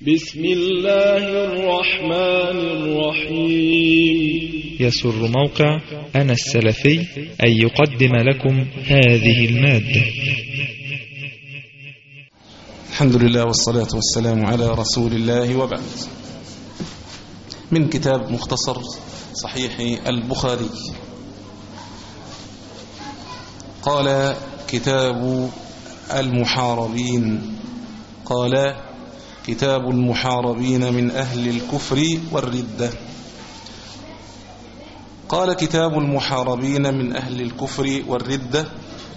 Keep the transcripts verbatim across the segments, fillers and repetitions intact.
بسم الله الرحمن الرحيم. يسر موقع أنا السلفي أن يقدم لكم هذه المادة. الحمد لله والصلاة والسلام على رسول الله وبعد. من كتاب مختصر صحيح البخاري. قال كتاب المحاربين. قال كتاب المحاربين من أهل الكفر والردة. قال كتاب المحاربين من أهل الكفر والردة.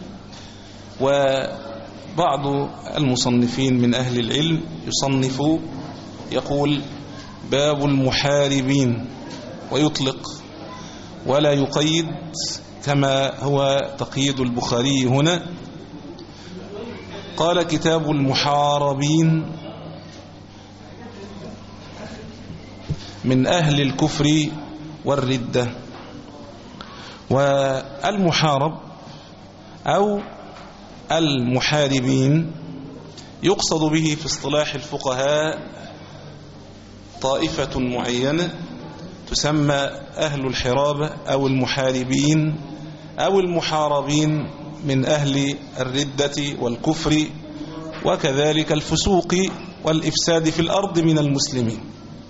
وبعض المصنفين من أهل العلم يصنف يقول باب المحاربين ويطلق ولا يقيد كما هو تقييد البخاري هنا. قال كتاب المحاربين من أهل الكفر والردة. والمحارب أو المحاربين يقصد به في اصطلاح الفقهاء طائفة معينة تسمى أهل الحرابة أو المحاربين أو المحاربين من أهل الردة والكفر وكذلك الفسوق والإفساد في الأرض من المسلمين.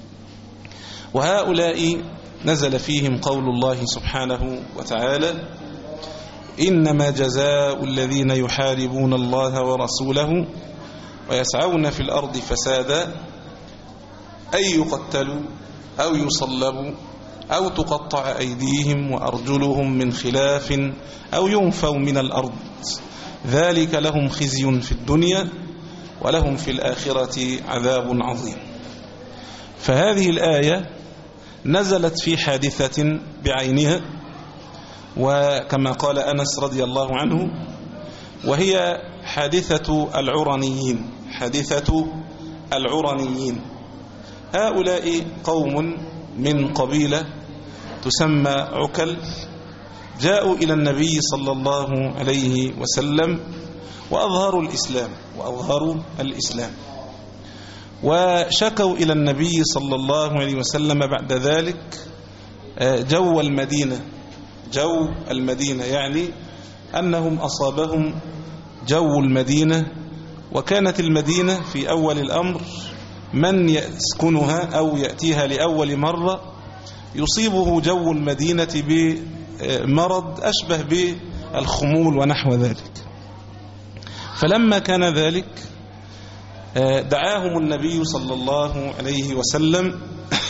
وهؤلاء نزل فيهم قول الله سبحانه وتعالى إنما جزاء الذين يحاربون الله ورسوله ويسعون في الأرض فسادا أن يقتلوا أو يصلبوا أو تقطع أيديهم وأرجلهم من خلاف أو ينفوا من الأرض ذلك لهم خزي في الدنيا ولهم في الآخرة عذاب عظيم. فهذه الآية نزلت في حادثة بعينها، وكما قال أنس رضي الله عنه وهي حادثة العرنيين. حادثة العرنيين هؤلاء قوم من قبيلة تسمى عكل جاءوا إلى النبي صلى الله عليه وسلم وأظهروا الإسلام وأظهروا الإسلام وشكوا إلى النبي صلى الله عليه وسلم بعد ذلك جو المدينة. جو المدينة يعني أنهم أصابهم جو المدينة، وكانت المدينة في أول الأمر من يسكنها أو يأتيها لأول مرة يصيبه جو المدينة بمرض أشبه بالخمول ونحو ذلك. فلما كان ذلك دعاهم النبي صلى الله عليه وسلم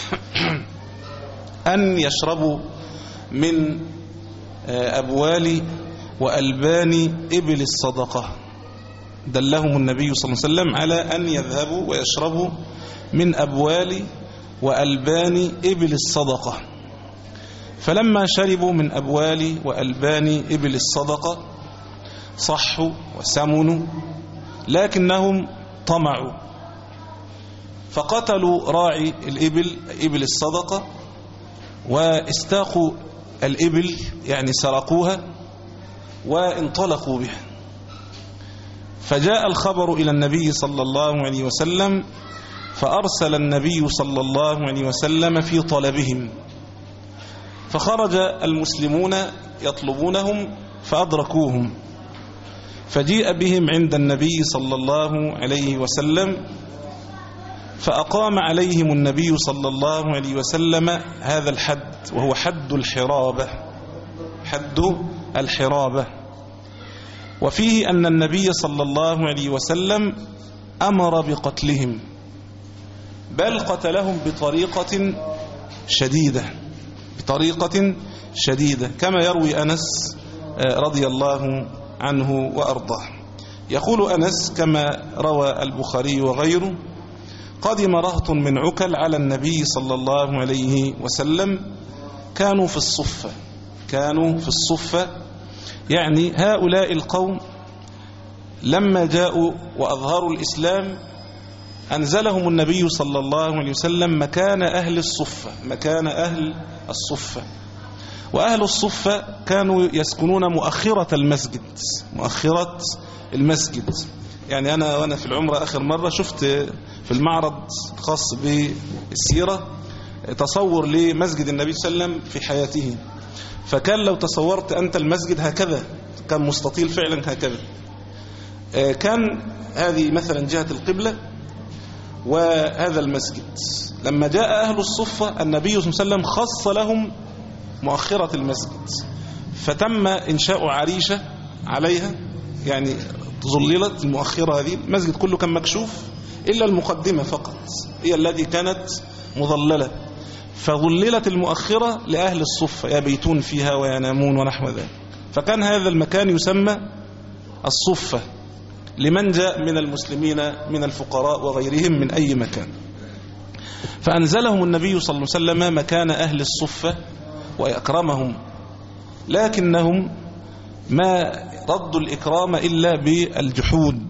أن يشربوا من أبوال وألبان إبل الصدقة. دلهم النبي صلى الله عليه وسلم على أن يذهبوا ويشربوا من أبوال وألبان إبل الصدقة. فلما شربوا من أبوال وألبان إبل الصدقة صحوا وسمنوا، لكنهم طمعوا فقتلوا راعي الإبل إبل الصدقة واستاقوا الإبل يعني سرقوها وانطلقوا بها. فجاء الخبر إلى النبي صلى الله عليه وسلم فأرسل النبي صلى الله عليه وسلم في طلبهم، فخرج المسلمون يطلبونهم فأدركوهم، فجيء بهم عند النبي صلى الله عليه وسلم فأقام عليهم النبي صلى الله عليه وسلم هذا الحد وهو حد الحرابة. حد الحرابة. وفيه أن النبي صلى الله عليه وسلم أمر بقتلهم، بل قتلهم بطريقة شديدة بطريقة شديدة كما يروي أنس رضي الله عنه وأرضاه. يقول أنس كما روى البخاري وغيره قدم رهط من عكل على النبي صلى الله عليه وسلم، كانوا في الصفة كانوا في الصفة يعني هؤلاء القوم لما جاءوا وأظهروا الإسلام أنزلهم النبي صلى الله عليه وسلم مكان أهل الصفة مكان أهل الصفة وأهل الصفة كانوا يسكنون مؤخرة المسجد مؤخرة المسجد. يعني أنا وأنا في العمرة آخر مرة شفت في المعرض الخاص بالسيرة تصور لمسجد النبي صلى الله عليه وسلم في حياته، فكان لو تصورت أنت المسجد هكذا، كان مستطيل فعلا هكذا، كان هذه مثلا جهة القبلة وهذا المسجد. لما جاء أهل الصفة النبي صلى الله عليه وسلم خص لهم مؤخرة المسجد، فتم إنشاء عريشة عليها، يعني ظللت المؤخرة هذه. المسجد كله كان مكشوف إلا المقدمة فقط هي التي كانت مظللة، فظللت المؤخرة لأهل الصفة يبيتون فيها وينامون ونحو ذلك. فكان هذا المكان يسمى الصفة لمن جاء من المسلمين من الفقراء وغيرهم من أي مكان. فأنزلهم النبي صلى الله عليه وسلم مكان أهل الصفة وأكرمهم، لكنهم ما ردوا الإكرام إلا بالجحود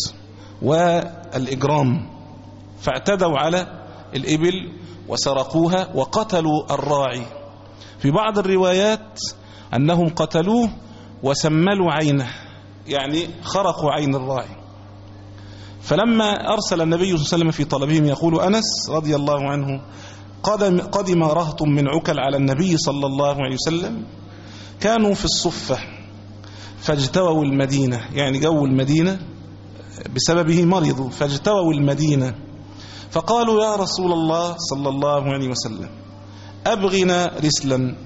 والإجرام، فاعتدوا على الإبل وسرقوها وقتلوا الراعي. في بعض الروايات أنهم قتلوه وسملوا عينه، يعني خرقوا عين الراعي. فلما أرسل النبي صلى الله عليه وسلم في طلبهم، يقول أنس رضي الله عنه: قدم, قدم رهط من عكل على النبي صلى الله عليه وسلم، كانوا في الصفة فاجتووا المدينة، يعني جو المدينة بسببه مرضوا، فاجتووا المدينة، فقالوا: يا رسول الله صلى الله عليه وسلم أبغنا رسلا.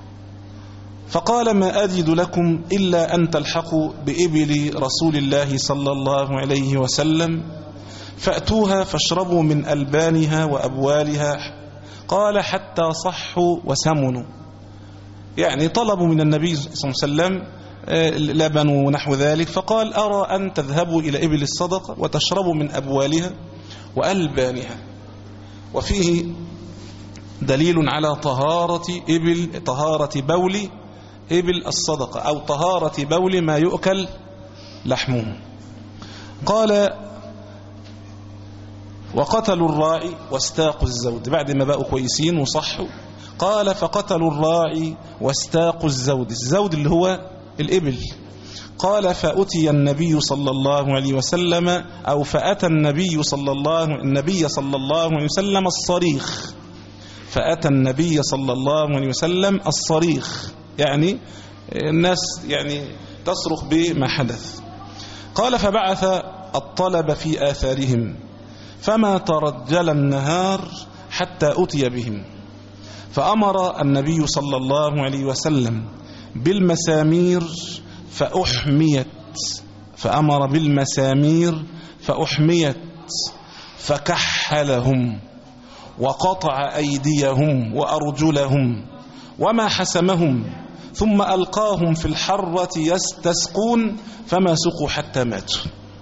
فقال: ما أجد لكم إلا أن تلحقوا بإبل رسول الله صلى الله عليه وسلم، فأتوها فاشربوا من ألبانها وأبوالها. قال: حتى صحوا وسمنوا، يعني طلبوا من النبي صلى الله عليه وسلم لبن ونحو ذلك. فقال: أرى أن تذهبوا إلى إبل الصدقة وتشربوا من أبوالها وألبانها. وفيه دليل على طهارة إبل، طهارة بول إبل الصدقة، أو طهارة بول ما يؤكل لحمه. قال: وقتلوا الراعي واستاقوا الزود، بعد ما بقوا كويسين وصحوا. قال: فقتلوا الراعي واستاقوا الزود، الزود اللي هو الإبل. قال: فأتي النبي صلى الله عليه وسلم، أو فأتى النبي صلى الله النبي صلى الله عليه وسلم الصريخ، فأتى النبي صلى الله عليه وسلم الصريخ، يعني الناس يعني تصرخ بما حدث. قال: فبعث الطلب في آثارهم، فما ترجل النهار حتى أتي بهم، فأمر النبي صلى الله عليه وسلم بالمسامير فأحميت، فأمر بالمسامير فأحميت، فكحلهم وقطع أيديهم وأرجلهم وما حسمهم، ثم ألقاهم في الحرة يستسقون، فما سقوا حتى ماتوا.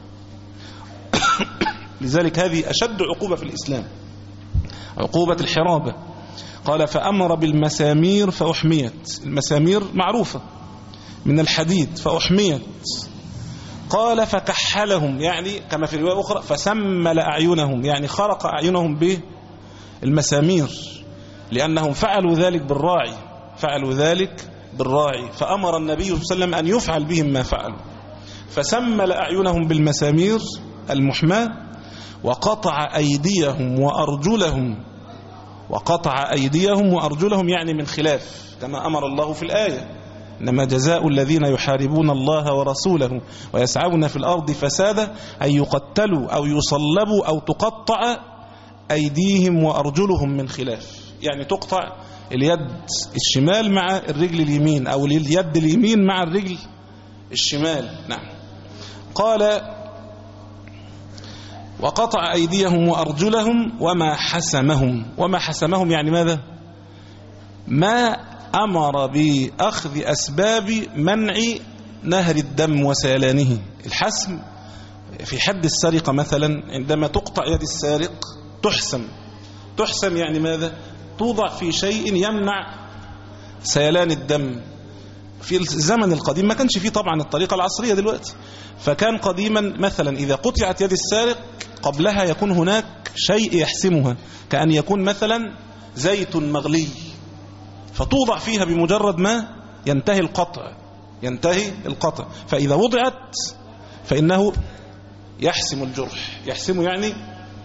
لذلك هذه أشد عقوبة في الإسلام، عقوبة الحرابة. قال: فأمر بالمسامير فأحميت، المسامير معروفة من الحديد، فأحميت. قال: فكحلهم، يعني كما في رواية أخرى فسمل أعينهم، يعني خرق أعينهم بالمسامير، لأنهم فعلوا ذلك بالراعي، فعلوا ذلك بالراعي، فأمر النبي صلى الله عليه وسلم أن يفعل بهم ما فعلوا، فسمل أعينهم بالمسامير المحماة، وقطع أيديهم وأرجلهم، وقطع أيديهم وأرجلهم يعني من خلاف، كما أمر الله في الآية: إنما جزاء الذين يحاربون الله ورسوله ويسعون في الأرض فسادا أن يقتلوا أو يصلبوا أو تقطع أيديهم وأرجلهم من خلاف، يعني تقطع اليد الشمال مع الرجل اليمين، أو اليد اليمين مع الرجل الشمال. نعم. قال: وقطع أيديهم وأرجلهم وما حسمهم، وما حسمهم يعني ماذا؟ ما أمر بأخذ أسباب منع نهر الدم وسيلانه. الحسم في حد السرقة مثلا، عندما تقطع يد السارق تحسم، تحسم يعني ماذا؟ توضع في شيء يمنع سيلان الدم. في الزمن القديم ما كانش فيه طبعا الطريقة العصرية دلوقتي، فكان قديما مثلا إذا قطعت يد السارق قبلها يكون هناك شيء يحسمها، كأن يكون مثلا زيت مغلي، فتوضع فيها بمجرد ما ينتهي القطع، ينتهي القطع، فإذا وضعت فإنه يحسم الجرح، يحسم يعني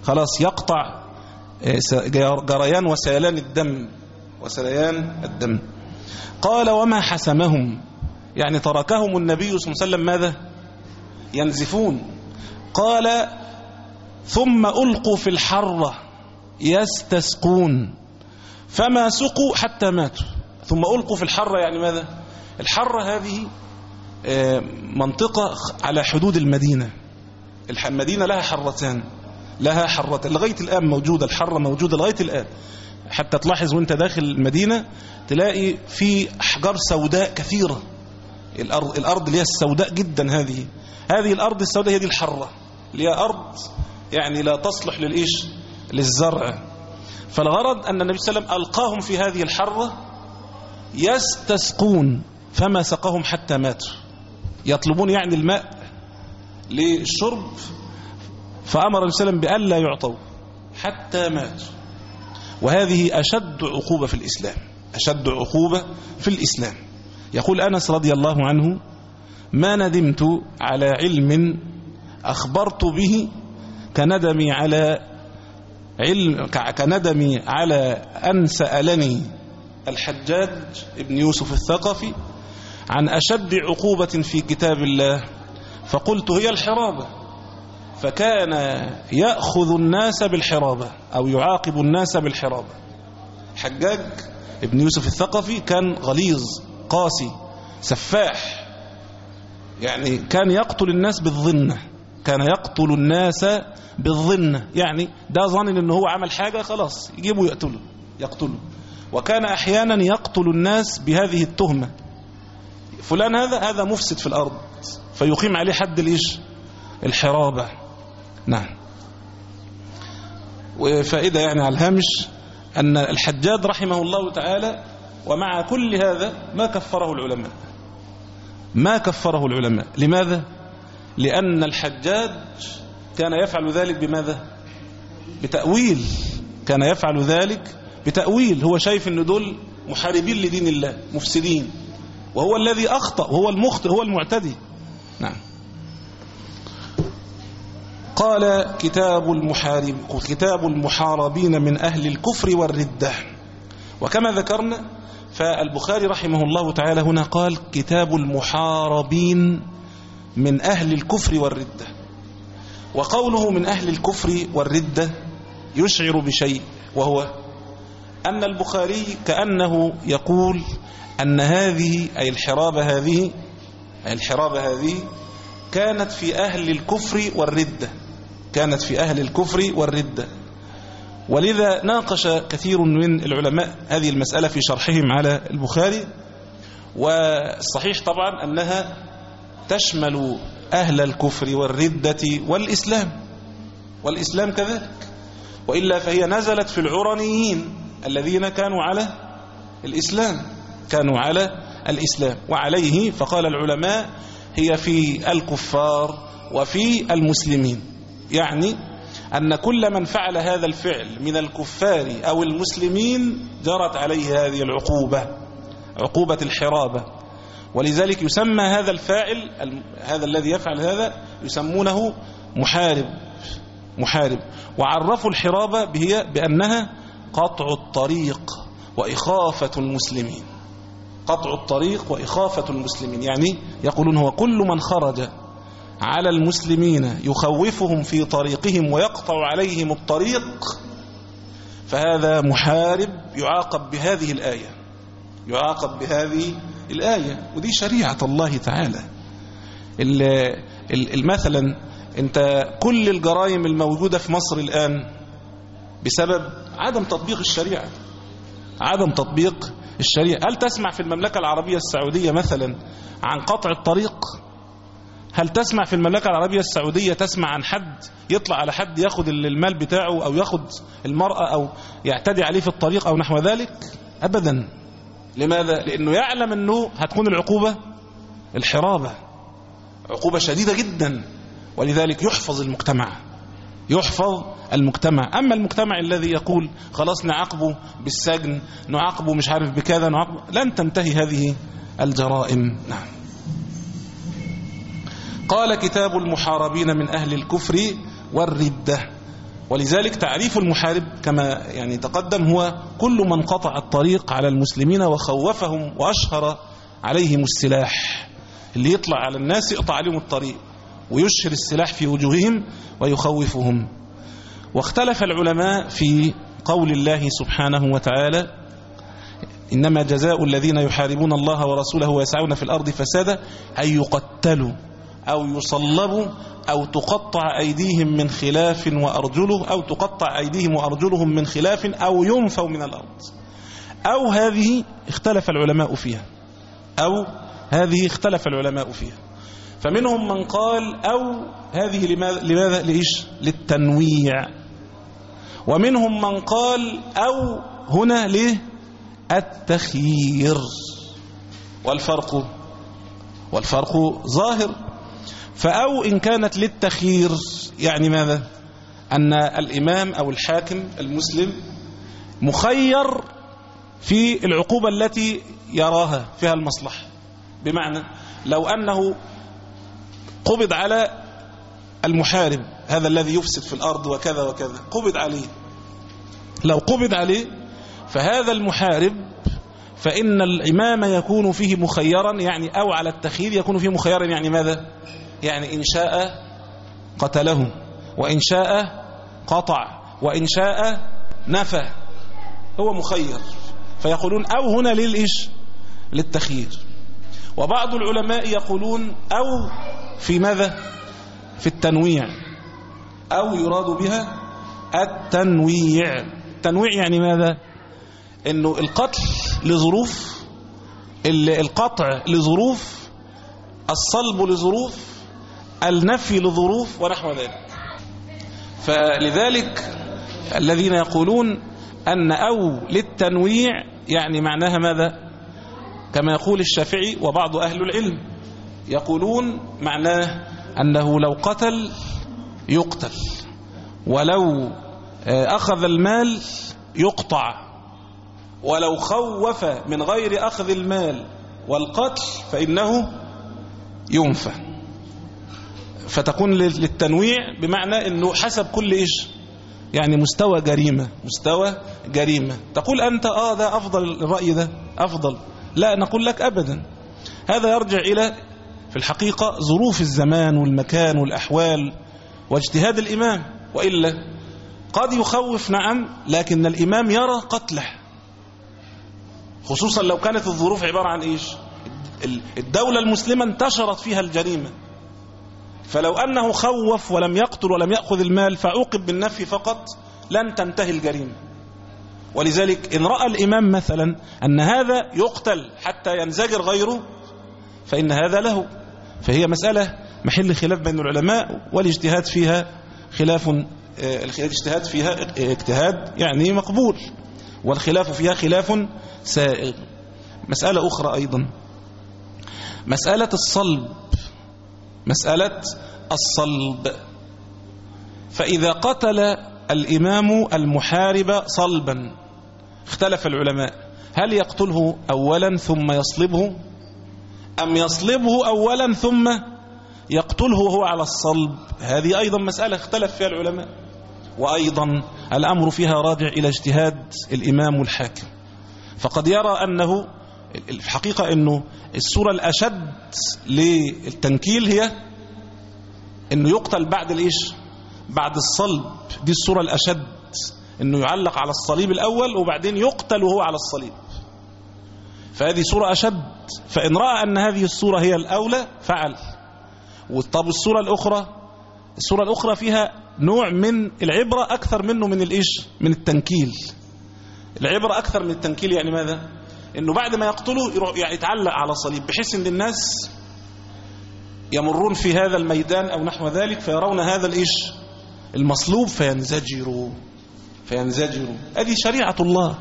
خلاص يقطع جريان وسيلان الدم وسيلان الدم. قال وما حسمهم، يعني تركهم النبي صلى الله عليه وسلم ماذا؟ ينزفون. قال ثم ألقوا في الحرة يستسقون فما سقوا حتى ماتوا. ثم ألقوا في الحرة يعني ماذا؟ الحرة هذه منطقة على حدود المدينة. المدينة لها حرتان، لها حرة لغاية الآن موجودة، الحرة موجودة لغاية الآن. حتى تلاحظ وانت داخل المدينة تلاقي في أحجار سوداء كثيرة. الأرض, الأرض اللي هي السوداء جدا، هذه هذه الأرض السوداء هي دي الحرة، اللي هي أرض يعني لا تصلح للإيش؟ للزرع. فالغرض أن النبي صلى الله عليه وسلم ألقاهم في هذه الحرة يستسقون فما سقهم حتى ماتوا، يطلبون يعني الماء للشرب، فأمر النبي صلى الله عليه وسلم بألا يعطوا حتى ماتوا. وهذه أشد عقوبة في الإسلام، أشد عقوبة في الإسلام. يقول أنس رضي الله عنه ما ندمت على علم أخبرت به كندمي على علم كندمي على أن سألني الحجاج ابن يوسف الثقفي عن أشد عقوبة في كتاب الله، فقلت هي الحرابة، فكان يأخذ الناس بالحرابة أو يعاقب الناس بالحرابة. حجاج ابن يوسف الثقفي كان غليظ قاسي سفاح، يعني كان يقتل الناس بالظنة، كان يقتل الناس بالظنة، يعني ده ظن انه هو عمل حاجة خلاص يجيبه يقتله يقتله. وكان احيانا يقتل الناس بهذه التهمة، فلان هذا هذا مفسد في الارض، فيقيم عليه حد الايش؟ الحرابة. نعم. وفائدة يعني على الهامش ان الحجاج رحمه الله تعالى ومع كل هذا ما كفره العلماء، ما كفره العلماء. لماذا؟ لأن الحجاج كان يفعل ذلك بماذا؟ بتأويل، كان يفعل ذلك بتأويل. هو شايف ان دول محاربين لدين الله مفسدين، وهو الذي أخطأ، وهو المخطئ، هو المعتدي. نعم. قال كتاب المحارب كتاب المحاربين من أهل الكفر والردة. وكما ذكرنا فالبخاري رحمه الله تعالى هنا قال كتاب المحاربين من أهل الكفر والردة. وقوله من أهل الكفر والردة يشعر بشيء، وهو أن البخاري كأنه يقول أن هذه أي الحرابة هذه أي الحرابة هذه كانت في أهل الكفر والردة، كانت في أهل الكفر والردة. ولذا ناقش كثير من العلماء هذه المسألة في شرحهم على البخاري. والصحيح طبعا أنها تشمل أهل الكفر والردة والإسلام، والإسلام كذلك، وإلا فهي نزلت في العرنيين الذين كانوا على الإسلام، كانوا على الإسلام. وعليه فقال العلماء هي في الكفار وفي المسلمين، يعني أن كل من فعل هذا الفعل من الكفار أو المسلمين جرت عليه هذه العقوبة، عقوبة الحرابة. ولذلك يسمى هذا الفاعل، هذا الذي يفعل هذا يسمونه محارب، محارب. وعرفوا الحرابة بهي بأنها قطع الطريق وإخافة المسلمين، قطع الطريق وإخافة المسلمين، يعني يقولون هو كل من خرج على المسلمين يخوفهم في طريقهم ويقطع عليهم الطريق فهذا محارب يعاقب بهذه الآية، يعاقب بهذه الآية. ودي شريعة الله تعالى. مثلا انت كل الجرائم الموجودة في مصر الآن بسبب عدم تطبيق الشريعة، عدم تطبيق الشريعة. هل تسمع في المملكة العربية السعودية مثلا عن قطع الطريق؟ هل تسمع في المملكة العربية السعودية تسمع عن حد يطلع على حد ياخد المال بتاعه أو ياخد المرأة أو يعتدي عليه في الطريق أو نحو ذلك؟ أبدا. لماذا؟ لأنه يعلم أنه هتكون العقوبة الحرابة، عقوبة شديدة جدا. ولذلك يحفظ المجتمع، يحفظ المجتمع. أما المجتمع الذي يقول خلاص نعاقبه بالسجن، نعاقبه مش عارف بكذا، نعاقبه، لن تنتهي هذه الجرائم. نعم. قال كتاب المحاربين من أهل الكفر والردة. ولذلك تعريف المحارب كما يعني تقدم هو كل من قطع الطريق على المسلمين وخوفهم وأشهر عليهم السلاح، اللي يطلع على الناس يقطع عليهم الطريق ويشهر السلاح في وجوههم ويخوفهم. واختلف العلماء في قول الله سبحانه وتعالى: إنما جزاء الذين يحاربون الله ورسوله ويسعون في الأرض فسادا أن يقتلوا أو يصلبوا أو تقطع أيديهم من خلاف وأرجله أو تقطع أيديهم وأرجلهم من خلاف أو ينفوا من الأرض. أو هذه اختلف العلماء فيها أو هذه اختلف العلماء فيها فمنهم من قال أو هذه لماذا, لماذا؟ لإيش؟ للتنويع. ومنهم من قال أو هنا ليه؟ التخيير. والفرق والفرق ظاهر. فأو إن كانت للتخيير يعني ماذا؟ أن الإمام أو الحاكم المسلم مخير في العقوبة التي يراها فيها المصلحة. بمعنى لو أنه قبض على المحارب هذا الذي يفسد في الأرض وكذا وكذا، قبض عليه، لو قبض عليه فهذا المحارب فإن الإمام يكون فيه مخيرا، يعني أو على التخيير يكون فيه مخيرا، يعني ماذا؟ يعني إن شاء قتله وإن شاء قطع وإن شاء نفى، هو مخير. فيقولون أو هنا للإيش؟ للتخيير. وبعض العلماء يقولون أو في ماذا؟ في التنويع، أو يراد بها التنويع. التنويع يعني ماذا؟ إنه القتل لظروف، القطع لظروف، الصلب لظروف، النفي لظروف ونحو ذلك. فلذلك الذين يقولون أن أو للتنويع يعني معناها ماذا؟ كما يقول الشافعي وبعض أهل العلم يقولون معناه أنه لو قتل يقتل، ولو أخذ المال يقطع، ولو خوف من غير أخذ المال والقتل فإنه ينفى. فتكون للتنويع بمعنى أنه حسب كل إيش؟ يعني مستوى جريمة، مستوى جريمة. تقول أنت آه ده أفضل، الرأي ده أفضل. لا، نقول لك أبدا، هذا يرجع إلى في الحقيقة ظروف الزمان والمكان والأحوال واجتهاد الإمام. وإلا قد يخوف نعم، لكن الإمام يرى قتله، خصوصا لو كانت الظروف عبارة عن إيش؟ الدولة المسلمة انتشرت فيها الجريمة، فلو أنه خوف ولم يقتل ولم يأخذ المال فعوقب بالنفي فقط لن تنتهي الجريمة. ولذلك إن رأى الإمام مثلا أن هذا يقتل حتى ينزجر غيره فإن هذا له. فهي مسألة محل خلاف بين العلماء، والاجتهاد فيها خلاف، الاجتهاد فيها اجتهاد يعني مقبول، والخلاف فيها خلاف سائغ. مسألة أخرى أيضا، مسألة الصلب، مسألة الصلب. فإذا قتل الإمام المحارب صلبا اختلف العلماء هل يقتله أولا ثم يصلبه، أم يصلبه أولا ثم يقتله وهو على الصلب. هذه أيضا مسألة اختلف فيها العلماء، وأيضا الأمر فيها راجع إلى اجتهاد الإمام الحاكم. فقد يرى أنه الحقيقة أنه الصورة الأشد للتنكيل هي أنه يقتل بعد الإيش؟ بعد الصلب. دي الصورة الأشد، أنه يعلق على الصليب الأول وبعدين يقتل وهو على الصليب، فهذه صورة أشد. فإن رأى أن هذه الصورة هي الأولى فعل. وطب الصورة الأخرى، الصورة الأخرى فيها نوع من العبرة أكثر منه من الإيش؟ من التنكيل. العبرة أكثر من التنكيل يعني ماذا؟ إنه بعد ما يقتله يروح يعني يتعلق على صليب، بحيث إن الناس يمرون في هذا الميدان أو نحو ذلك فيرون هذا الإيش؟ المصلوب فينزجروا فينزجروا. هذه شريعة الله.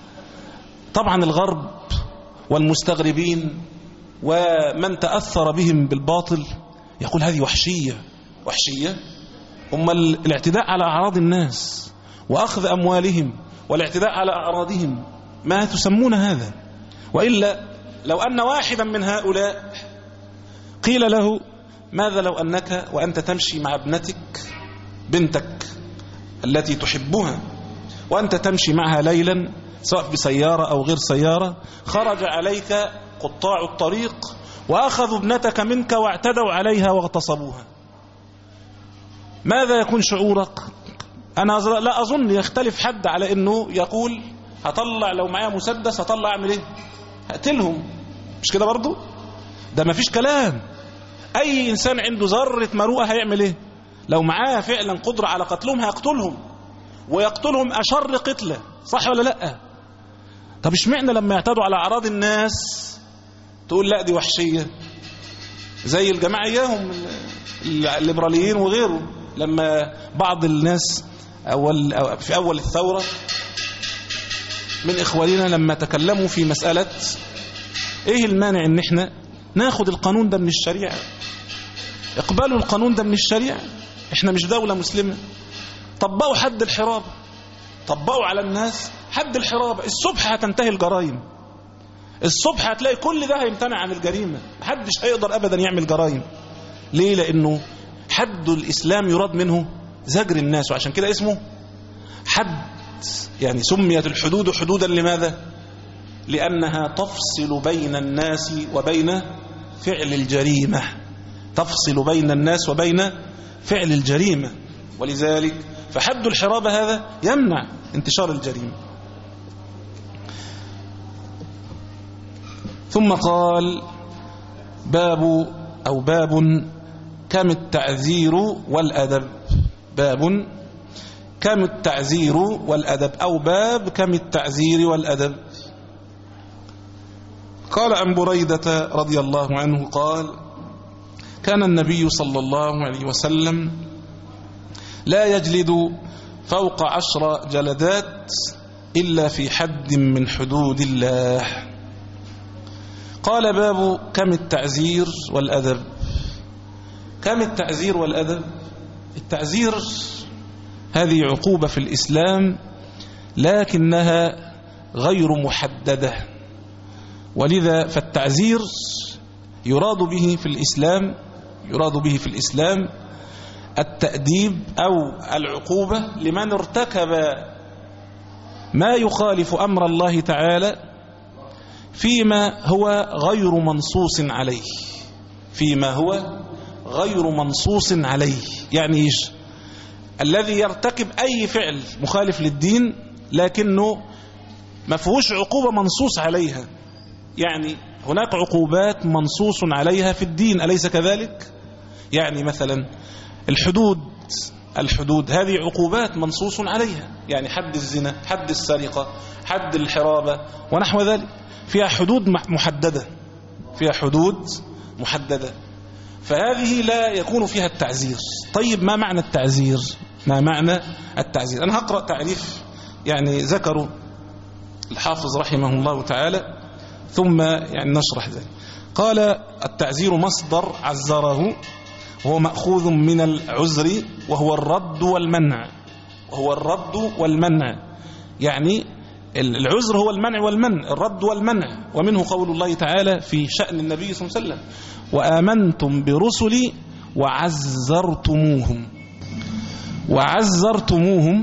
طبعا الغرب والمستغربين ومن تأثر بهم بالباطل يقول هذه وحشية. وحشية؟ هم الاعتداء على أعراض الناس وأخذ أموالهم والاعتداء على أعراضهم، ما تسمون هذا؟ وإلا لو أن واحدا من هؤلاء قيل له ماذا لو أنك وأنت تمشي مع ابنتك بنتك التي تحبها وأنت تمشي معها ليلا سواء بسيارة أو غير سيارة، خرج عليك قطاع الطريق وأخذوا ابنتك منك واعتدوا عليها واغتصبوها، ماذا يكون شعورك؟ أنا لا أظن يختلف حد على أنه يقول هطلع لو معايا مسدس هطلع أعمل إيه؟ هقتلهم. مش كده برضو؟ ده ما فيش كلام. أي إنسان عنده ذرة مروءة هيعمل إيه؟ لو معاه فعلا قدرة على قتلهم هيقتلهم، ويقتلهم أشر قتلة، صح ولا لأ؟ طب اشمعنى لما يعتدوا على أعراض الناس تقول لا دي وحشية؟ زي الجماعة إياهم الليبراليين وغيره، لما بعض الناس أول في أول الثورة من إخواننا لما تكلموا في مسألة إيه المانع إن إحنا ناخد القانون ده من الشريعة، اقبلوا القانون ده من الشريعة، إحنا مش دولة مسلمة، طبقوا حد الحرابة، طبقوا على الناس حد الحرابة، الصبح هتنتهي الجرائم، الصبح هتلاقي كل ده هيمتنع عن الجريمة، محدش هيقدر أبدا يعمل جرائم. ليه؟ لأنه حد الإسلام يراد منه زجر الناس، وعشان كده اسمه حد. يعني سميت الحدود حدودا لماذا؟ لأنها تفصل بين الناس وبين فعل الجريمة، تفصل بين الناس وبين فعل الجريمة، ولذلك فحد الحرابة هذا يمنع انتشار الجريمة. ثم قال باب أو باب كم التعذير والأدب، باب كم التعذير والأدب، أو باب كم التعذير والأدب. قال عن بريدة رضي الله عنه قال كان النبي صلى الله عليه وسلم لا يجلد فوق عشر جلدات إلا في حد من حدود الله. قال باب كم التعزير والأدب. كم التعزير والأدب؟ التعزير هذه عقوبة في الإسلام لكنها غير محددة، ولذا فالتعزير يراد به في الإسلام يراد به في الإسلام التأديب أو العقوبة لمن ارتكب ما يخالف أمر الله تعالى فيما هو غير منصوص عليه، فيما هو غير منصوص عليه. يعني إيش؟ الذي يرتكب أي فعل مخالف للدين لكنه ما فيهوش عقوبة منصوص عليها، يعني هناك عقوبات منصوص عليها في الدين، أليس كذلك؟ يعني مثلا الحدود الحدود هذه عقوبات منصوص عليها، يعني حد الزنا، حد السرقة، حد الحرابة ونحو ذلك، فيها حدود محددة فيها حدود محددة فهذه لا يكون فيها التعزير. طيب ما معنى التعزير؟ ما معنى التعزير؟ أنا هقرأ تعريف يعني ذكروا الحافظ رحمه الله تعالى ثم يعني نشرح ذلك. قال التعزير مصدر عزره، وهو مأخوذ من العزر وهو الرد والمنع وهو الرد والمنع يعني العزر هو المنع والمنع، الرد والمنع. ومنه قول الله تعالى في شأن النبي صلى الله عليه وسلم وآمنتم برسلي وعزرتموهم وعزرتموهم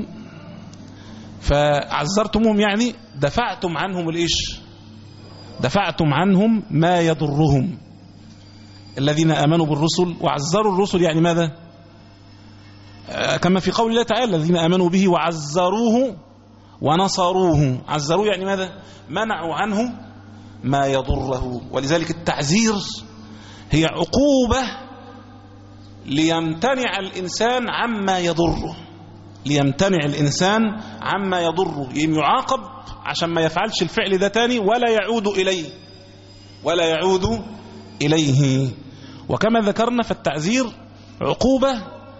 فعزرتموهم يعني دفعتم عنهم الإيش؟ دفعتم عنهم ما يضرهم. الذين آمنوا بالرسل وعزروا الرسل يعني ماذا؟ آه كما في قول الله تعالى الذين آمنوا به وعزروه ونصروه. عزروه يعني ماذا؟ منعوا عنه ما يضره. ولذلك التعزير هي عقوبة ليمتنع الإنسان عما يضره، ليمتنع الإنسان عما يضره، يعاقب عشان ما يفعلش الفعل ده تاني ولا يعود إليه ولا يعود إليه. وكما ذكرنا فالتعزير عقوبة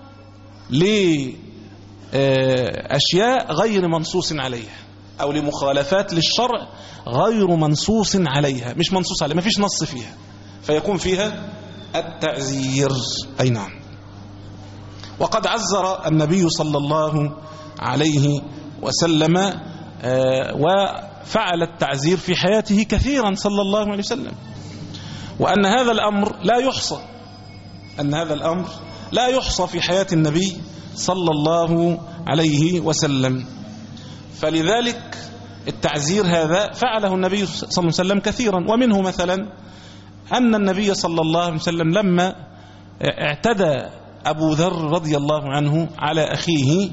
لأشياء غير منصوص عليها أو لمخالفات للشرع غير منصوص عليها، مش منصوص عليها، ما فيش نص فيها، فيكون فيها التعزير. أي نعم. وقد عزر النبي صلى الله عليه وسلم وفعل التعزير في حياته كثيرا صلى الله عليه وسلم، وأن هذا الأمر لا يحصى أن هذا الأمر لا يحصى في حياة النبي صلى الله عليه وسلم. فلذلك التعزير هذا فعله النبي صلى الله عليه وسلم كثيرا، ومنه مثلا أن النبي صلى الله عليه وسلم لما اعتدى أبو ذر رضي الله عنه على أخيه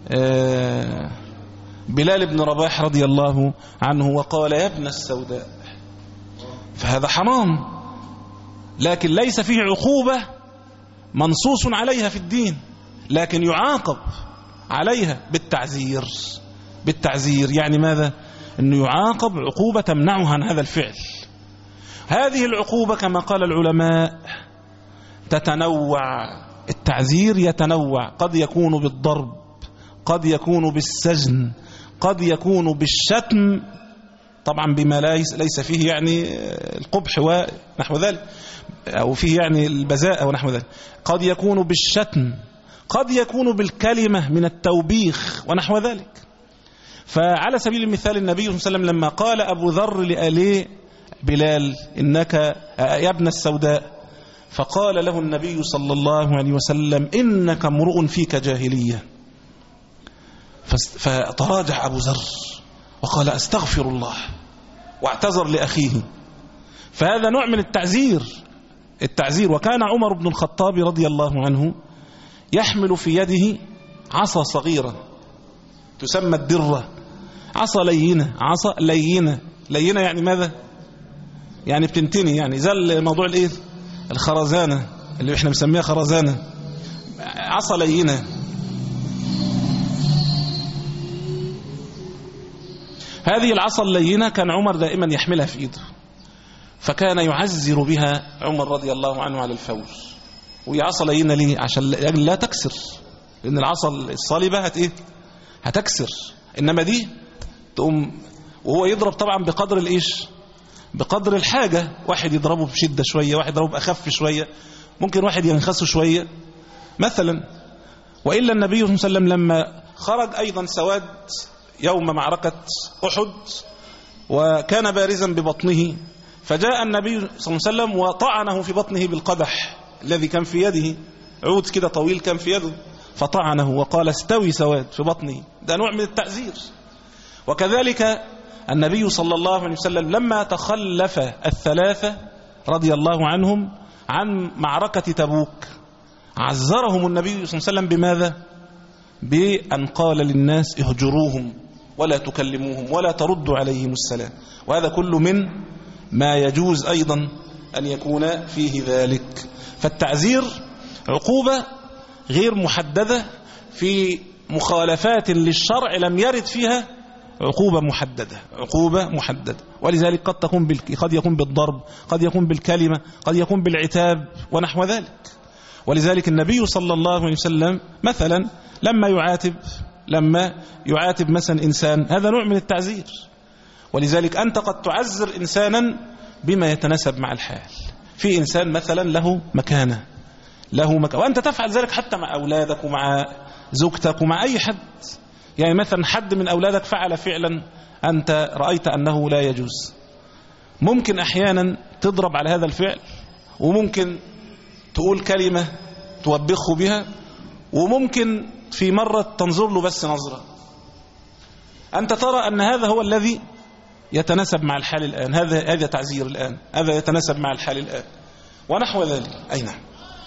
بلال بن رباح رضي الله عنه وقال يا ابن السوداء، فهذا حرام، لكن ليس فيه عقوبة منصوص عليها في الدين، لكن يعاقب عليها بالتعزير. بالتعزير يعني ماذا؟ أنه يعاقب عقوبة تمنعه عن هذا الفعل. هذه العقوبة كما قال العلماء تتنوع، التعزير يتنوع، قد يكون بالضرب، قد يكون بالسجن، قد يكون بالشتم، طبعا بما ليس فيه يعني القبح ونحو ذلك، أو فيه يعني البذاءة ونحو ذلك، قد يكون بالشتم، قد يكون بالكلمة من التوبيخ ونحو ذلك. فعلى سبيل المثال النبي صلى الله عليه وسلم لما قال أبو ذر لآله بلال إنك يا ابن السوداء، فقال له النبي صلى الله عليه وسلم إنك امرؤ فيك جاهلية، فتراجع أبو ذر وقال أستغفر الله واعتذر لأخيه. فهذا نوع من التعزير التعزير وكان عمر بن الخطاب رضي الله عنه يحمل في يده عصا صغيرة تسمى الدرة، عصا لينة، عصا لينة لينة يعني ماذا؟ يعني بتنتني، يعني زي موضوع الايه الخرزانة اللي احنا بنسميها خرزانة، عصا لينة. هذه العصا اللينة كان عمر دائما يحملها في ايده، فكان يعزر بها عمر رضي الله عنه على الفور. وهي عصا لينة ليه؟ عشان لا تكسر، لأن العصا الصلبة هت ايه هتكسر، إنما دي تقوم وهو يضرب طبعا بقدر الإيش، بقدر الحاجة، واحد يضربه بشدة شوية، واحد يضربه بأخف شوية، ممكن واحد ينخسه شوية مثلا. وإلا النبي صلى الله عليه وسلم لما خرج أيضا سواد يوم معركة أحد وكان بارزا ببطنه، فجاء النبي صلى الله عليه وسلم وطعنه في بطنه بالقدح الذي كان في يده، عود كده طويل كان في يده، فطعنه وقال استوي سواد في بطنه. ده نوع من التعزير. وكذلك النبي صلى الله عليه وسلم لما تخلف الثلاثة رضي الله عنهم عن معركة تبوك عزرهم النبي صلى الله عليه وسلم بماذا؟ بأن قال للناس اهجروهم ولا تكلموهم ولا تردوا عليهم السلام. وهذا كله من ما يجوز أيضا أن يكون فيه ذلك. فالتعزير عقوبة غير محددة في مخالفات للشرع لم يرد فيها عقوبة محددة، عقوبة محددة. ولذلك قد تكون بال... قد يكون بالضرب، قد يكون بالكلمة، قد يكون بالعتاب ونحو ذلك. ولذلك النبي صلى الله عليه وسلم مثلا لما يعاتب لما يعاتب مثلا إنسان، هذا نوع من التعزير. ولذلك أنت قد تعزر إنسانا بما يتناسب مع الحال. في إنسان مثلا له مكانة له مكانة وأنت تفعل ذلك حتى مع أولادك ومع زوجتك ومع أي حد. يعني مثلا حد من أولادك فعل فعلا أنت رأيت أنه لا يجوز، ممكن أحيانا تضرب على هذا الفعل، وممكن تقول كلمة توبخه بها، وممكن في مرة تنظر له بس نظرة. أنت ترى أن هذا هو الذي يتناسب مع الحال الآن، هذا هذا تعزير الآن، هذا يتناسب مع الحال الآن ونحو ذلك. أي نعم.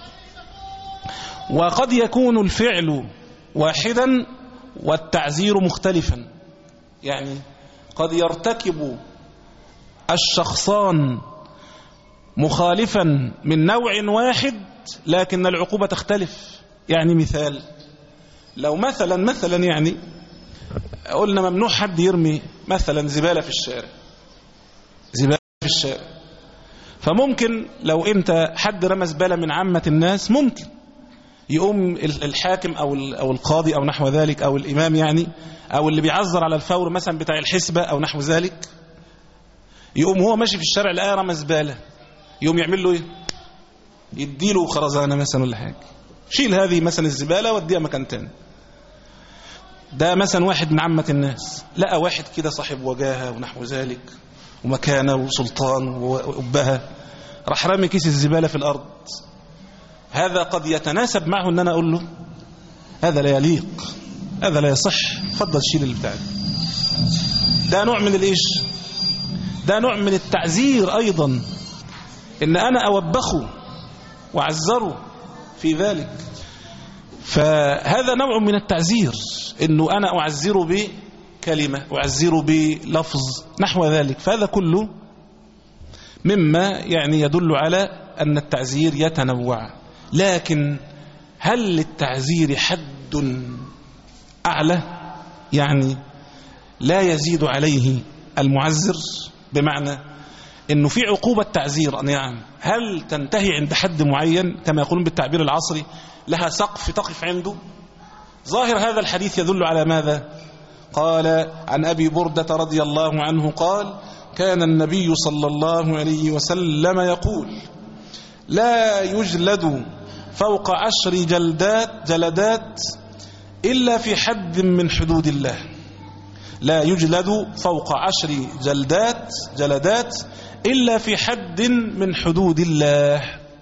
وقد يكون الفعل واحدا والتعزير مختلفا، يعني قد يرتكب الشخصان مخالفا من نوع واحد لكن العقوبة تختلف. يعني مثال، لو مثلا مثلا يعني قلنا ممنوع حد يرمي مثلا زبالة في الشارع، زبالة في الشارع، فممكن لو انت حد رمى زبالة من عامة الناس، ممكن يقوم الحاكم أو أو القاضي أو نحو ذلك أو الإمام يعني أو اللي بيعذر على الفور مثلا بتاع الحسبة أو نحو ذلك، يقوم هو ماشي في الشارع لقى رمى زبالة، يقوم يعمل له إيه؟ يديله خرزانة مثلا ولا حاجة، شيل هذه مثلا الزبالة وديها مكان تاني. ده مثلا واحد من عامة الناس لقى واحد كده صاحب وجاهة ونحو ذلك ومكانة وسلطان وأبهة، راح رامي كيس الزبالة في الأرض. هذا قد يتناسب معه أن أنا أقول له هذا لا يليق، هذا لا يصح، فضل شيل اللي بتاعك. ده نوع من الإيش؟ ده نوع من التعزير أيضا، إن أنا أوبخه وأعزره في ذلك. فهذا نوع من التعزير، إنه أنا أعزره بكلمة، أعزره بلفظ نحو ذلك. فهذا كله مما يعني يدل على أن التعزير يتنوع. لكن هل للتعزير حد أعلى يعني لا يزيد عليه المعزر؟ بمعنى أنه في عقوبة تعزير، نعم، هل تنتهي عند حد معين كما يقولون بالتعبير العصري لها سقف تقف عنده؟ ظاهر هذا الحديث يدل على ماذا؟ قال عن أبي بردة رضي الله عنه قال كان النبي صلى الله عليه وسلم يقول لا يجلد فوق عشر جلدات جلدات إلا في حد من حدود الله. لا يجلد فوق عشر جلدات جلدات إلا في حد من حدود الله.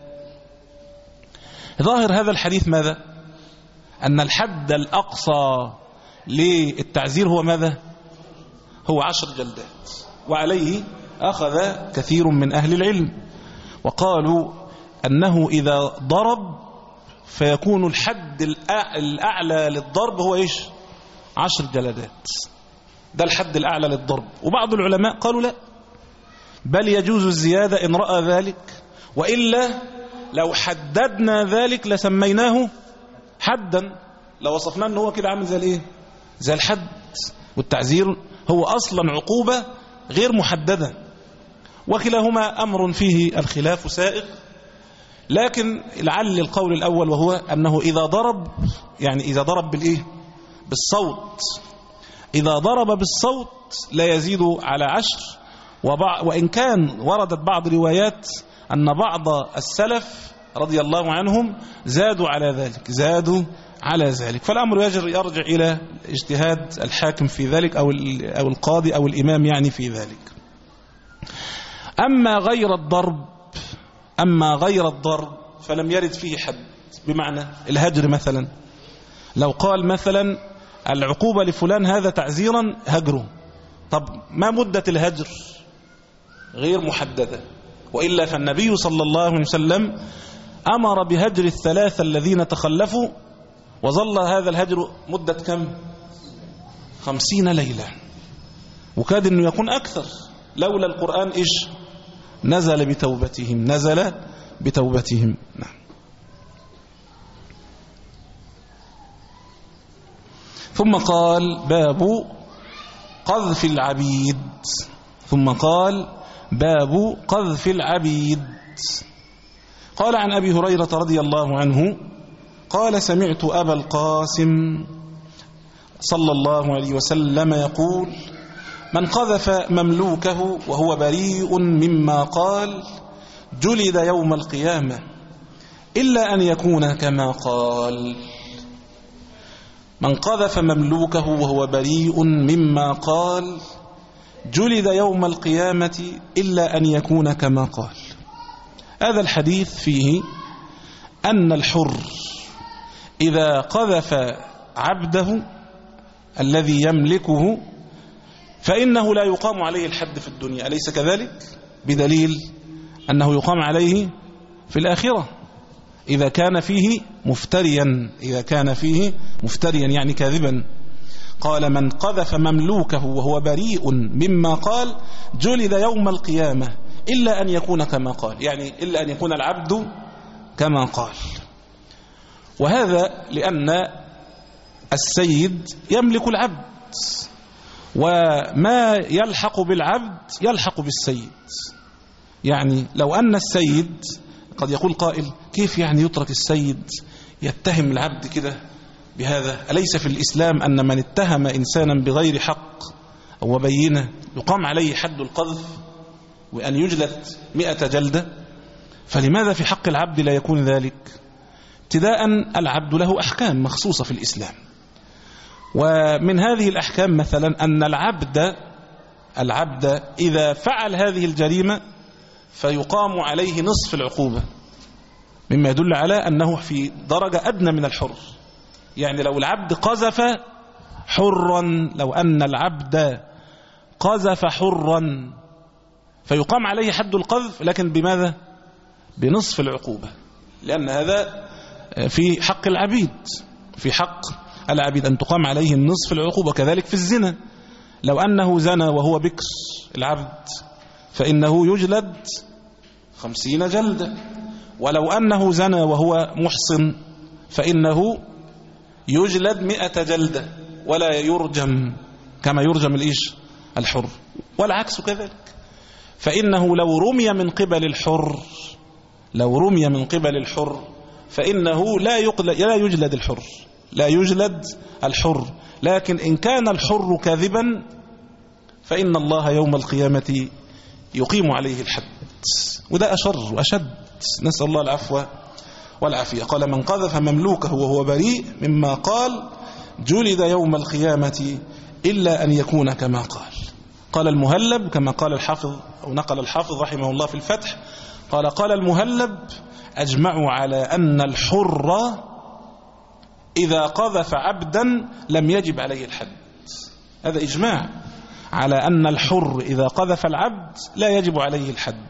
ظاهر هذا الحديث ماذا؟ أن الحد الأقصى للتعزير هو ماذا؟ هو عشر جلدات. وعليه أخذ كثير من أهل العلم وقالوا أنه إذا ضرب فيكون الحد الأعلى للضرب هو إيش؟ عشر جلدات، ده الحد الأعلى للضرب. وبعض العلماء قالوا لا، بل يجوز الزيادة إن رأى ذلك، وإلا لو حددنا ذلك لسميناه حدا، لو وصفناه أنه هو كده عامل زي الإيه؟ زي الحد. والتعزير هو أصلا عقوبة غير محددة، وكلاهما أمر فيه الخلاف سائغ. لكن لعل القول الأول وهو أنه إذا ضرب، يعني إذا ضرب بالإيه؟ بالصوت. إذا ضرب بالصوت لا يزيد على عشر. وإن كان وردت بعض روايات أن بعض السلف رضي الله عنهم زادوا على ذلك زادوا على ذلك فالأمر يرجع إلى اجتهاد الحاكم في ذلك أو أو القاضي أو الإمام يعني في ذلك. أما غير الضرب أما غير الضرب فلم يرد فيه حد. بمعنى الهجر مثلا، لو قال مثلا العقوبة لفلان هذا تعزيرا هجره، طب ما مدة الهجر؟ غير محددة. وإلا فالنبي صلى الله عليه وسلم أمر بهجر الثلاثة الذين تخلفوا، وظل هذا الهجر مدة كم؟ خمسين ليلة، وكاد أنه يكون أكثر لولا القرآن إيش؟ نزل بتوبتهم نزل بتوبتهم نعم. ثم قال باب قذف العبيد ثم قال باب قذف العبيد. قال عن أبي هريرة رضي الله عنه قال سمعت أبا القاسم صلى الله عليه وسلم يقول من قذف مملوكه وهو بريء مما قال جلد يوم القيامة إلا أن يكون كما قال. من قذف مملوكه وهو بريء مما قال جلد يوم القيامة إلا أن يكون كما قال. هذا الحديث فيه أن الحر إذا قذف عبده الذي يملكه فإنه لا يقام عليه الحد في الدنيا، أليس كذلك؟ بدليل أنه يقام عليه في الآخرة إذا كان فيه مفتريا إذا كان فيه مفتريا يعني كاذبا. قال من قذف مملوكه وهو بريء مما قال جلد يوم القيامة إلا أن يكون كما قال، يعني إلا أن يكون العبد كما قال. وهذا لأن السيد يملك العبد، وما يلحق بالعبد يلحق بالسيد. يعني لو أن السيد، قد يقول قائل كيف يعني يترك السيد يتهم العبد كده بهذا؟ أليس في الإسلام أن من اتهم إنسانا بغير حق أو بينة يقام عليه حد القذف وأن يجلد مئة جلدة؟ فلماذا في حق العبد لا يكون ذلك؟ ابتداء العبد له أحكام مخصوصة في الإسلام، ومن هذه الأحكام مثلا أن العبد العبد إذا فعل هذه الجريمة فيقام عليه نصف العقوبة، مما يدل على أنه في درجة أدنى من الحر. يعني لو العبد قذف حرا، لو أن العبد قذف حرا فيقام عليه حد القذف، لكن بماذا؟ بنصف العقوبة، لأن هذا في حق العبيد، في حق العبيد أن تقام عليه النصف العقوبة. كذلك في الزنا، لو أنه زنى وهو بكر العبد فإنه يجلد خمسين جلدة، ولو أنه زنى وهو محصن فإنه يجلد مئة جلدة ولا يرجم كما يرجم الإيش الحر، والعكس كذلك. فإنه لو رمي من قبل الحر لو رمي من قبل الحر فإنه لا لا يجلد الحر لا يجلد الحر لكن إن كان الحر كاذبا فإن الله يوم القيامة يقيم عليه الحد، وده أشر وأشد، نسأل الله العفو والعافية. قال: من قذف مملوكه وهو بريء مما قال جلد يوم القيامة إلا أن يكون كما قال. قال المهلب كما قال الحافظ أو نقل الحافظ رحمه الله في الفتح، قال: قال المهلب: أجمعوا على أن الحر إذا قذف عبدا لم يجب عليه الحد. هذا إجماع على أن الحر إذا قذف العبد لا يجب عليه الحد،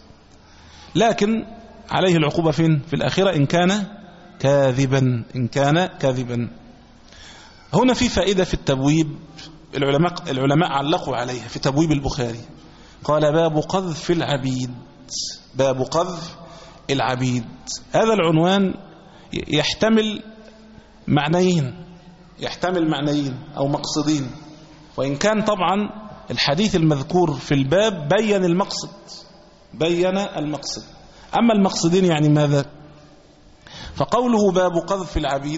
لكن عليه العقوبة فين؟ في الآخرة إن كان كاذبا إن كان كاذبا. هنا في فائدة في التبويب، العلماء العلماء علقوا عليها في تبويب البخاري. قال: باب قذف العبيد باب قذف العبيد. هذا العنوان يحتمل معنيين يحتمل معنيين أو مقصدين، وإن كان طبعا الحديث المذكور في الباب بين المقصد بين المقصد أما المقصدين يعني ماذا؟ فقوله باب قذف العبيد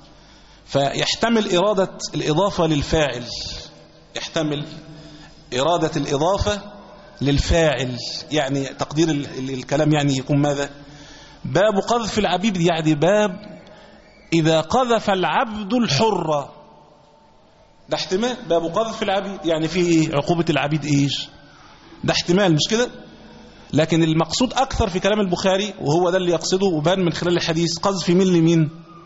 فيحتمل إرادة الإضافة للفاعل يحتمل إرادة الإضافة للفاعل، يعني تقدير الكلام يعني يكون ماذا؟ باب قذف العبيد، يعني باب إذا قذف العبد الحر، ده احتمال. باب قذف العبيد يعني فيه عقوبة العبيد إيش؟ ده احتمال، مش كده؟ لكن المقصود أكثر في كلام البخاري، وهو ده اللي يقصده وبان من خلال الحديث، قذف مين لمين؟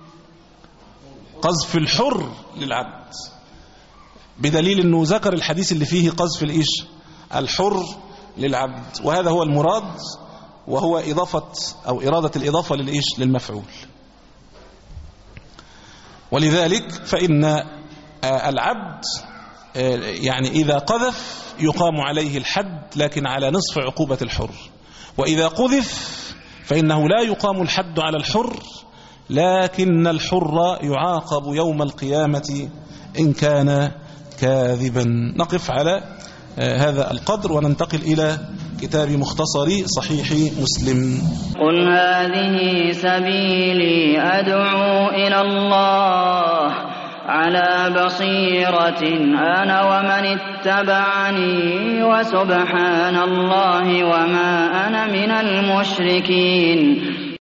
قذف الحر للعبد، بدليل أنه ذكر الحديث اللي فيه قذف الإيش؟ الحر للعبد، وهذا هو المراد، وهو إضافة أو إرادة الإضافة للإيش؟ للمفعول. ولذلك فإن العبد يعني إذا قذف يقام عليه الحد لكن على نصف عقوبة الحر، وإذا قذف فإنه لا يقام الحد على الحر لكن الحر يعاقب يوم القيامة إن كان كاذبا. نقف على هذا القدر وننتقل إلى كتاب مختصر صحيح مسلم. قل هذه سبيلي أدعو إلى الله على بصيرة أنا ومن اتبعني وسبحان الله وما أنا من المشركين.